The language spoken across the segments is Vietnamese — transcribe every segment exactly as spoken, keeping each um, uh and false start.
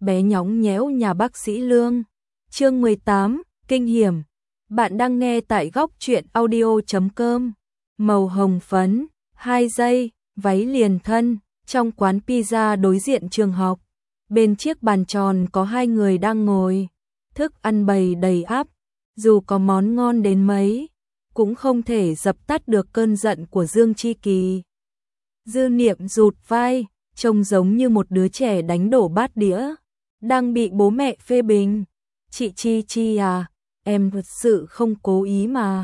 bé nhõng nhẽo nhà bác sĩ Lương. Chương mười tám, kinh hiểm. Bạn đang nghe tại góc truyện audio chấm com. Màu hồng phấn, hai giây, váy liền thân, trong quán pizza đối diện trường học. Bên chiếc bàn tròn có hai người đang ngồi, thức ăn bày đầy ắp, dù có món ngon đến mấy, cũng không thể dập tắt được cơn giận của Dương Chi Kỳ. Dư Niệm rụt vai, trông giống như một đứa trẻ đánh đổ bát đĩa, đang bị bố mẹ phê bình. Chị Chi Chi à, em thật sự không cố ý mà.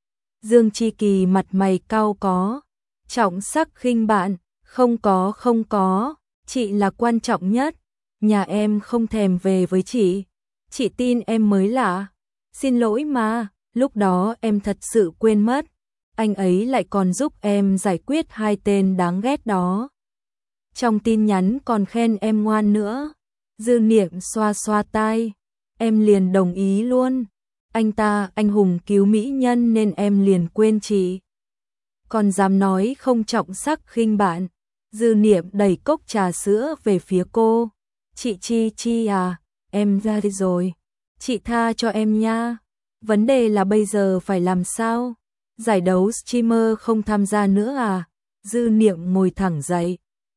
Dương Chi Kỳ mặt mày cau có, trọng sắc khinh bạn, không có không có, chị là quan trọng nhất, nhà em không thèm về với chị, chị tin em mới lạ. Xin lỗi mà, lúc đó em thật sự quên mất, anh ấy lại còn giúp em giải quyết hai tên đáng ghét đó. Trong tin nhắn còn khen em ngoan nữa. Dư Niệm xoa xoa tai, em liền đồng ý luôn. Anh ta anh hùng cứu mỹ nhân nên em liền quên chị. Còn dám nói không trọng sắc khinh bạn. Dư Niệm đẩy cốc trà sữa về phía cô. Chị Chi Chi à, em ra đi rồi. Chị tha cho em nha. Vấn đề là bây giờ phải làm sao? Giải đấu streamer không tham gia nữa à? Dư Niệm ngồi thẳng dậy.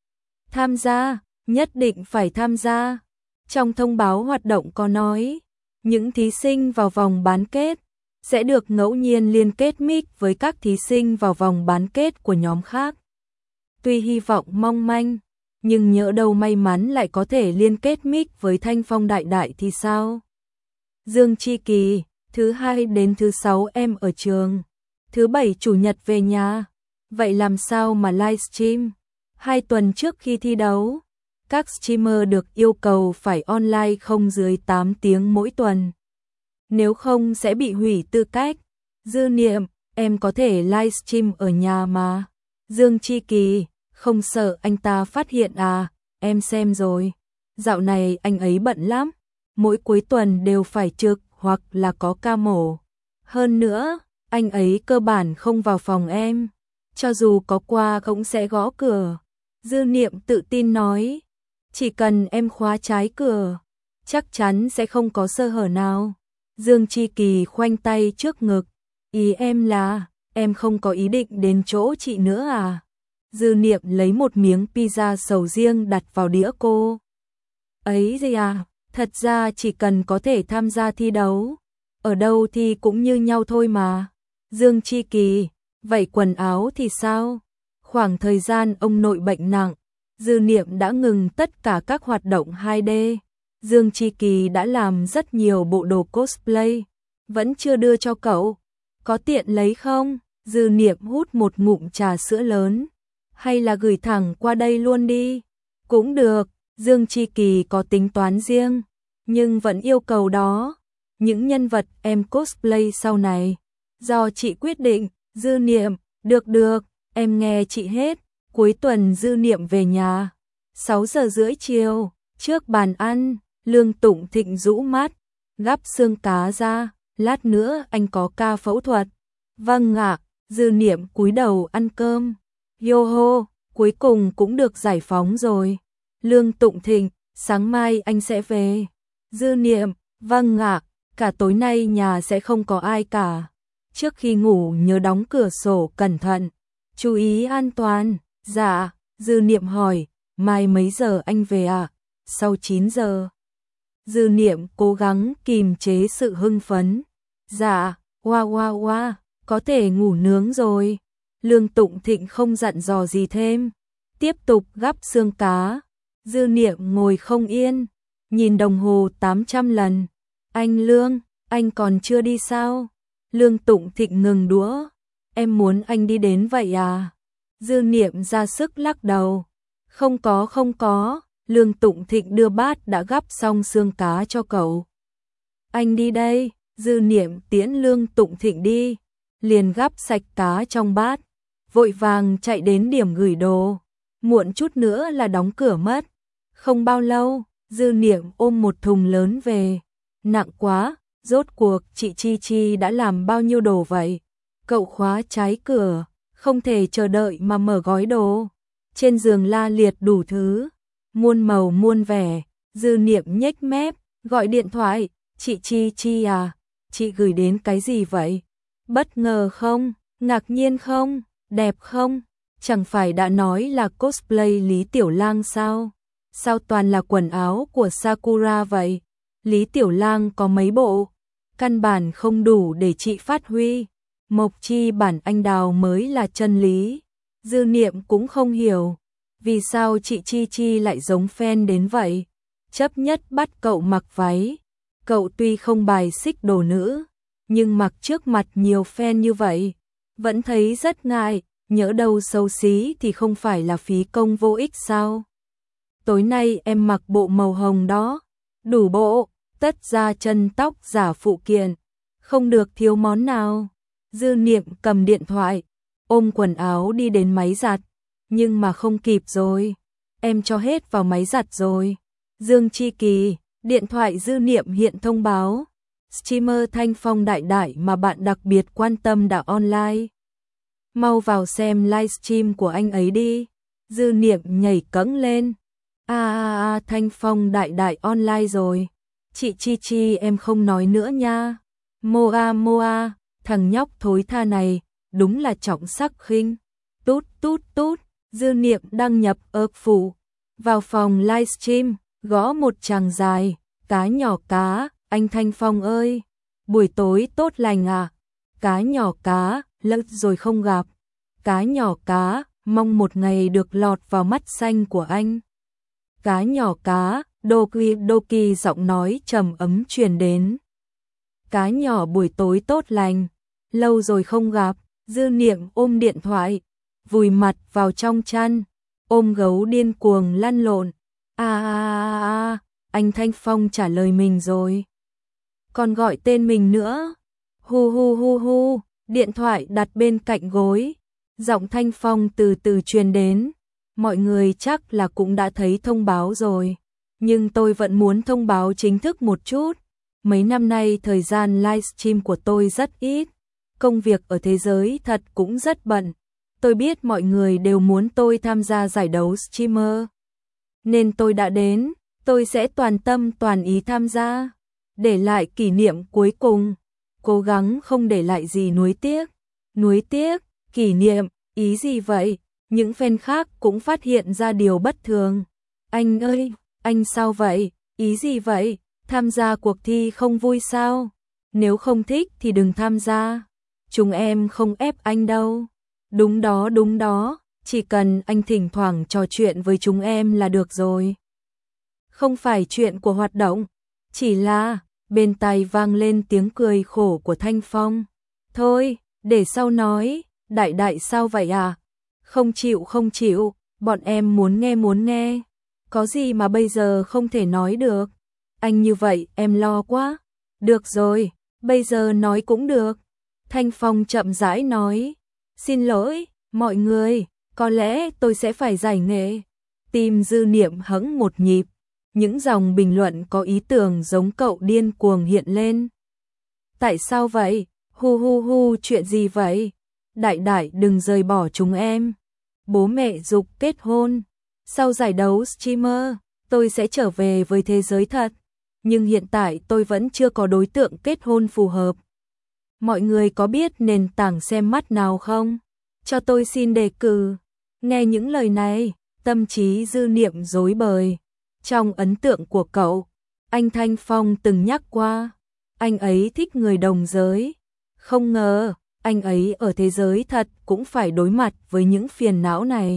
Tham gia, nhất định phải tham gia. Trong thông báo hoạt động có nói, những thí sinh vào vòng bán kết sẽ được ngẫu nhiên liên kết mic với các thí sinh vào vòng bán kết của nhóm khác. Tuy hy vọng mong manh, nhưng nhỡ đâu may mắn lại có thể liên kết mic với Thanh Phong Đại Đại thì sao? Dương Chi Kỳ, thứ hai đến thứ sáu em ở trường, thứ bảy chủ nhật về nhà. Vậy làm sao mà livestream? Hai tuần trước khi thi đấu, các streamer được yêu cầu phải online không dưới tám tiếng mỗi tuần. Nếu không sẽ bị hủy tư cách. Dư Niệm, em có thể livestream ở nhà mà. Dương Chi Kỳ, không sợ anh ta phát hiện à, em xem rồi. Dạo này anh ấy bận lắm, mỗi cuối tuần đều phải trực hoặc là có ca mổ. Hơn nữa, anh ấy cơ bản không vào phòng em, cho dù có qua cũng sẽ gõ cửa. Dư Niệm tự tin nói, chỉ cần em khóa trái cửa, chắc chắn sẽ không có sơ hở nào. Dương Chi Kỳ khoanh tay trước ngực, ý em là, em không có ý định đến chỗ chị nữa à? Dư Niệm lấy một miếng pizza sầu riêng đặt vào đĩa cô. Ấy gì à, thật ra chỉ cần có thể tham gia thi đấu, ở đâu thì cũng như nhau thôi mà. Dương Chi Kỳ, vậy quần áo thì sao? Khoảng thời gian ông nội bệnh nặng, Dư Niệm đã ngừng tất cả các hoạt động hai D. Dương Chi Kỳ đã làm rất nhiều bộ đồ cosplay, vẫn chưa đưa cho cậu. Có tiện lấy không? Dư Niệm hút một ngụm trà sữa lớn. Hay là gửi thẳng qua đây luôn đi? Cũng được, Dương Chi Kỳ có tính toán riêng, nhưng vẫn yêu cầu đó. Những nhân vật em cosplay sau này, do chị quyết định. Dư Niệm, được được, em nghe chị hết. Cuối tuần Dư Niệm về nhà, sáu giờ rưỡi chiều, trước bàn ăn, Lương Tụng Thịnh rũ mắt, gắp xương cá ra, lát nữa anh có ca phẫu thuật. Vâng ạ, Dư Niệm cúi đầu ăn cơm. Yo hô, cuối cùng cũng được giải phóng rồi. Lương Tụng Thịnh, sáng mai anh sẽ về. Dư Niệm, vâng ạ, cả tối nay nhà sẽ không có ai cả. Trước khi ngủ nhớ đóng cửa sổ cẩn thận, chú ý an toàn. Dạ, Dư Niệm hỏi, mai mấy giờ anh về ạ? À? Sau chín giờ. Dư Niệm cố gắng kìm chế sự hưng phấn. Dạ, oa oa oa, có thể ngủ nướng rồi. Lương Tụng Thịnh không dặn dò gì thêm, tiếp tục gắp xương cá. Dư Niệm ngồi không yên, nhìn đồng hồ tám trăm lần. Anh Lương, anh còn chưa đi sao? Lương Tụng Thịnh ngừng đũa. Em muốn anh đi đến vậy à? Dư Niệm ra sức lắc đầu. Không có không có, Lương Tụng Thịnh đưa bát đã gắp xong xương cá cho cậu. Anh đi đây. Dư Niệm tiễn Lương Tụng Thịnh đi, liền gắp sạch cá trong bát, vội vàng chạy đến điểm gửi đồ. Muộn chút nữa là đóng cửa mất. Không bao lâu, Dư Niệm ôm một thùng lớn về. Nặng quá, rốt cuộc chị Chi Chi đã làm bao nhiêu đồ vậy? Cậu khóa trái cửa, không thể chờ đợi mà mở gói đồ. Trên giường la liệt đủ thứ, muôn màu muôn vẻ, Dư Niệm nhếch mép, gọi điện thoại, chị Chi Chi à, chị gửi đến cái gì vậy? Bất ngờ không? Ngạc nhiên không? Đẹp không? Chẳng phải đã nói là cosplay Lý Tiểu Lang sao? Sao toàn là quần áo của Sakura vậy? Lý Tiểu Lang có mấy bộ? Căn bản không đủ để chị phát huy. Mộc chi bản anh đào mới là chân lý. Dư Niệm cũng không hiểu. Vì sao chị Chi Chi lại giống fan đến vậy? Chấp nhất bắt cậu mặc váy. Cậu tuy không bài xích đồ nữ, nhưng mặc trước mặt nhiều fan như vậy, vẫn thấy rất ngại, nhỡ đâu xấu xí thì không phải là phí công vô ích sao? Tối nay em mặc bộ màu hồng đó, đủ bộ, tất da chân tóc giả phụ kiện, không được thiếu món nào. Dư Niệm cầm điện thoại, ôm quần áo đi đến máy giặt, nhưng mà không kịp rồi, em cho hết vào máy giặt rồi. Dương Chi Kỳ, điện thoại Dư Niệm hiện thông báo, streamer Thanh Phong Đại Đại mà bạn đặc biệt quan tâm đã online. Mau vào xem livestream của anh ấy đi. Dư Niệm nhảy cẫng lên. A a a Thanh Phong Đại Đại online rồi. Chị Chi Chi em không nói nữa nha. Moa Moa, thằng nhóc thối tha này, đúng là trọng sắc khinh. Tút tút tút, Dư Niệm đăng nhập ợp phủ. Vào phòng livestream, gõ một tràng dài. Cá nhỏ cá, anh Thanh Phong ơi. Buổi tối tốt lành à? Cá nhỏ cá, lâu rồi không gặp. Cá nhỏ cá, mong một ngày được lọt vào mắt xanh của anh. Cá nhỏ cá, Doki Doki giọng nói trầm ấm truyền đến. Cá nhỏ buổi tối tốt lành, lâu rồi không gặp. Dư Niệm ôm điện thoại, vùi mặt vào trong chăn, ôm gấu điên cuồng lăn lộn. A a a, anh Thanh Phong trả lời mình rồi. Còn gọi tên mình nữa. Hu hu hu hu, điện thoại đặt bên cạnh gối. Giọng Thanh Phong từ từ truyền đến. Mọi người chắc là cũng đã thấy thông báo rồi. Nhưng tôi vẫn muốn thông báo chính thức một chút. Mấy năm nay thời gian livestream của tôi rất ít. Công việc ở thế giới thật cũng rất bận. Tôi biết mọi người đều muốn tôi tham gia giải đấu streamer. Nên tôi đã đến. Tôi sẽ toàn tâm toàn ý tham gia. Để lại kỷ niệm cuối cùng. Cố gắng không để lại gì nuối tiếc. Nuối tiếc, kỷ niệm, ý gì vậy? Những fan khác cũng phát hiện ra điều bất thường. Anh ơi, anh sao vậy? Ý gì vậy? Tham gia cuộc thi không vui sao? Nếu không thích thì đừng tham gia. Chúng em không ép anh đâu. Đúng đó, đúng đó. Chỉ cần anh thỉnh thoảng trò chuyện với chúng em là được rồi. Không phải chuyện của hoạt động. Chỉ là, bên tai vang lên tiếng cười khổ của Thanh Phong. Thôi, để sau nói. Đại đại sao vậy à? Không chịu không chịu, bọn em muốn nghe muốn nghe. Có gì mà bây giờ không thể nói được. Anh như vậy em lo quá. Được rồi, bây giờ nói cũng được. Thanh Phong chậm rãi nói. Xin lỗi, mọi người, có lẽ tôi sẽ phải giải nghệ. Tim Dư Niệm hững một nhịp. Những dòng bình luận có ý tưởng giống cậu điên cuồng hiện lên. Tại sao vậy? Hu hu hu, chuyện gì vậy? Đại đại đừng rời bỏ chúng em. Bố mẹ giục kết hôn. Sau giải đấu streamer, tôi sẽ trở về với thế giới thật. Nhưng hiện tại tôi vẫn chưa có đối tượng kết hôn phù hợp. Mọi người có biết nền tảng xem mắt nào không? Cho tôi xin đề cử. Nghe những lời này, tâm trí Dư Niệm rối bời. Trong ấn tượng của cậu, anh Thanh Phong từng nhắc qua. Anh ấy thích người đồng giới. Không ngờ, anh ấy ở thế giới thật cũng phải đối mặt với những phiền não này.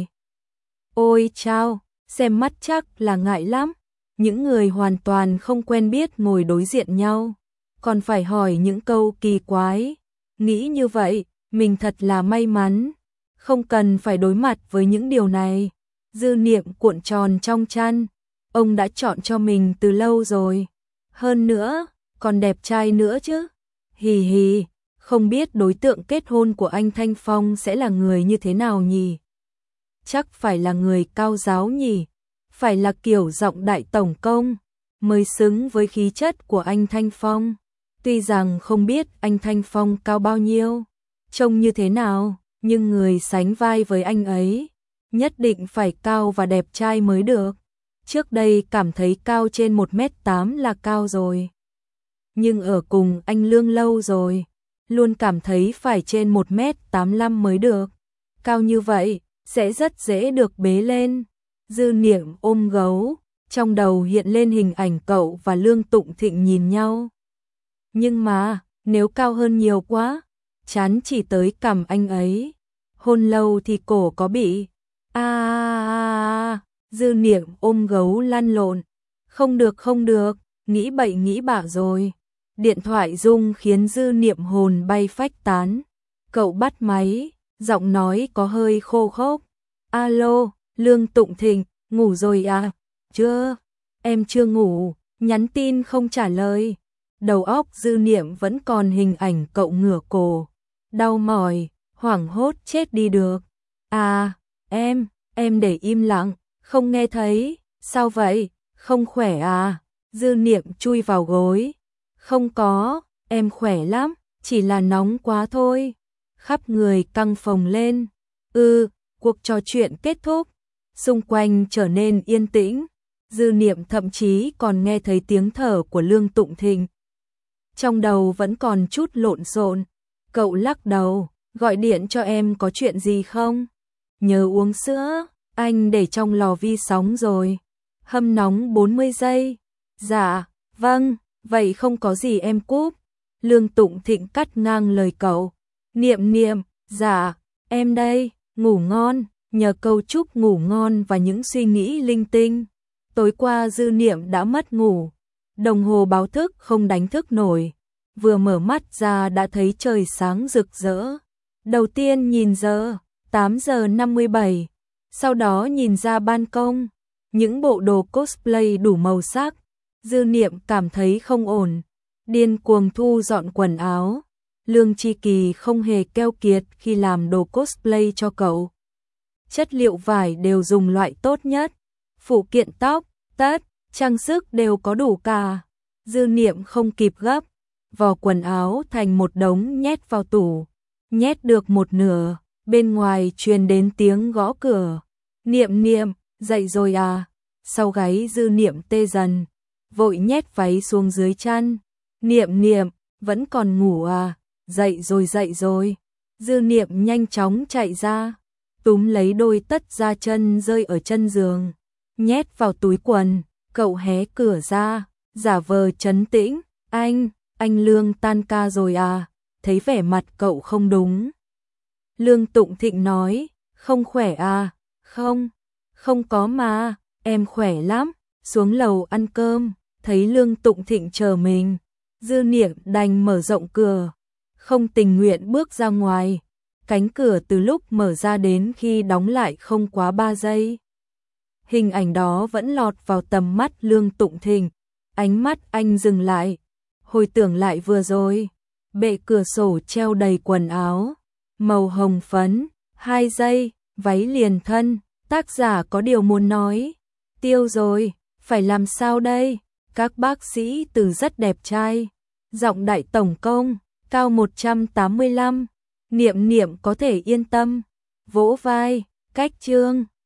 Ôi chao, xem mắt chắc là ngại lắm. Những người hoàn toàn không quen biết ngồi đối diện nhau. Còn phải hỏi những câu kỳ quái. Nghĩ như vậy, mình thật là may mắn. Không cần phải đối mặt với những điều này. Dư Niệm cuộn tròn trong chăn. Ông đã chọn cho mình từ lâu rồi. Hơn nữa, còn đẹp trai nữa chứ. Hì hì, không biết đối tượng kết hôn của anh Thanh Phong sẽ là người như thế nào nhỉ? Chắc phải là người cao giáo nhỉ? Phải là kiểu giọng đại tổng công, mới xứng với khí chất của anh Thanh Phong. Tuy rằng không biết anh Thanh Phong cao bao nhiêu, trông như thế nào, nhưng người sánh vai với anh ấy, nhất định phải cao và đẹp trai mới được. Trước đây cảm thấy cao trên một mét tám là cao rồi. Nhưng ở cùng anh Lương lâu rồi, luôn cảm thấy phải trên một mét tám mươi lăm mới được. Cao như vậy, sẽ rất dễ được bế lên. Dư Niệm ôm gấu, trong đầu hiện lên hình ảnh cậu và Lương Tụng Thịnh nhìn nhau. Nhưng mà, nếu cao hơn nhiều quá, chán chỉ tới cằm anh ấy. Hôn lâu thì cổ có bị. A à, à, Dư Niệm ôm gấu lăn lộn. Không được không được, nghĩ bậy nghĩ bạ rồi. Điện thoại rung khiến Dư Niệm hồn bay phách tán. Cậu bắt máy, giọng nói có hơi khô khốc. Alo, Lương Tụng Thịnh, ngủ rồi à? Chưa, em chưa ngủ, nhắn tin không trả lời. Đầu óc Dư Niệm vẫn còn hình ảnh cậu ngửa cổ, đau mỏi, hoảng hốt chết đi được. À, em, em để im lặng, không nghe thấy, sao vậy, không khỏe à? Dư Niệm chui vào gối. Không có, em khỏe lắm, chỉ là nóng quá thôi. Khắp người căng phồng lên. Ừ, cuộc trò chuyện kết thúc, xung quanh trở nên yên tĩnh. Dư Niệm thậm chí còn nghe thấy tiếng thở của Lương Tụng Thịnh. Trong đầu vẫn còn chút lộn xộn. Cậu lắc đầu, gọi điện cho em có chuyện gì không? Nhớ uống sữa, anh để trong lò vi sóng rồi. Hâm nóng bốn mươi giây. Dạ, vâng, vậy không có gì em cúp. Lương Tụng Thịnh cắt ngang lời cậu. Niệm Niệm, dạ, em đây, ngủ ngon. Nhờ câu chúc ngủ ngon và những suy nghĩ linh tinh. Tối qua Dư Niệm đã mất ngủ. Đồng hồ báo thức không đánh thức nổi. Vừa mở mắt ra đã thấy trời sáng rực rỡ. Đầu tiên nhìn giờ, tám giờ năm mươi bảy. Sau đó nhìn ra ban công. Những bộ đồ cosplay đủ màu sắc. Dư Niệm cảm thấy không ổn. Điên cuồng thu dọn quần áo. Lương Chi Kỳ không hề keo kiệt khi làm đồ cosplay cho cậu. Chất liệu vải đều dùng loại tốt nhất. Phụ kiện tóc, tất, trang sức đều có đủ cả. Dư Niệm không kịp gấp. Vò quần áo thành một đống nhét vào tủ. Nhét được một nửa, bên ngoài truyền đến tiếng gõ cửa. Niệm Niệm, dậy rồi à? Sau gáy Dư Niệm tê dần, vội nhét váy xuống dưới chăn. Niệm Niệm, vẫn còn ngủ à? Dậy rồi dậy rồi. Dư Niệm nhanh chóng chạy ra, túm lấy đôi tất da chân rơi ở chân giường, nhét vào túi quần. Cậu hé cửa ra, giả vờ trấn tĩnh. Anh, anh Lương tan ca rồi à? Thấy vẻ mặt cậu không đúng. Lương Tụng Thịnh nói, không khỏe à? Không, không có mà, em khỏe lắm. Xuống lầu ăn cơm, thấy Lương Tụng Thịnh chờ mình. Dư Niệm đành mở rộng cửa, không tình nguyện bước ra ngoài. Cánh cửa từ lúc mở ra đến khi đóng lại không quá ba giây. Hình ảnh đó vẫn lọt vào tầm mắt Lương Tụng Thịnh. Ánh mắt anh dừng lại, hồi tưởng lại vừa rồi. Bệ cửa sổ treo đầy quần áo, màu hồng phấn, hai giây, váy liền thân. Tác giả có điều muốn nói. Tiêu rồi, phải làm sao đây? Các bác sĩ từ rất đẹp trai. Giọng đại tổng công, cao một trăm tám mươi lăm. Niệm Niệm có thể yên tâm. Vỗ vai, cách chương.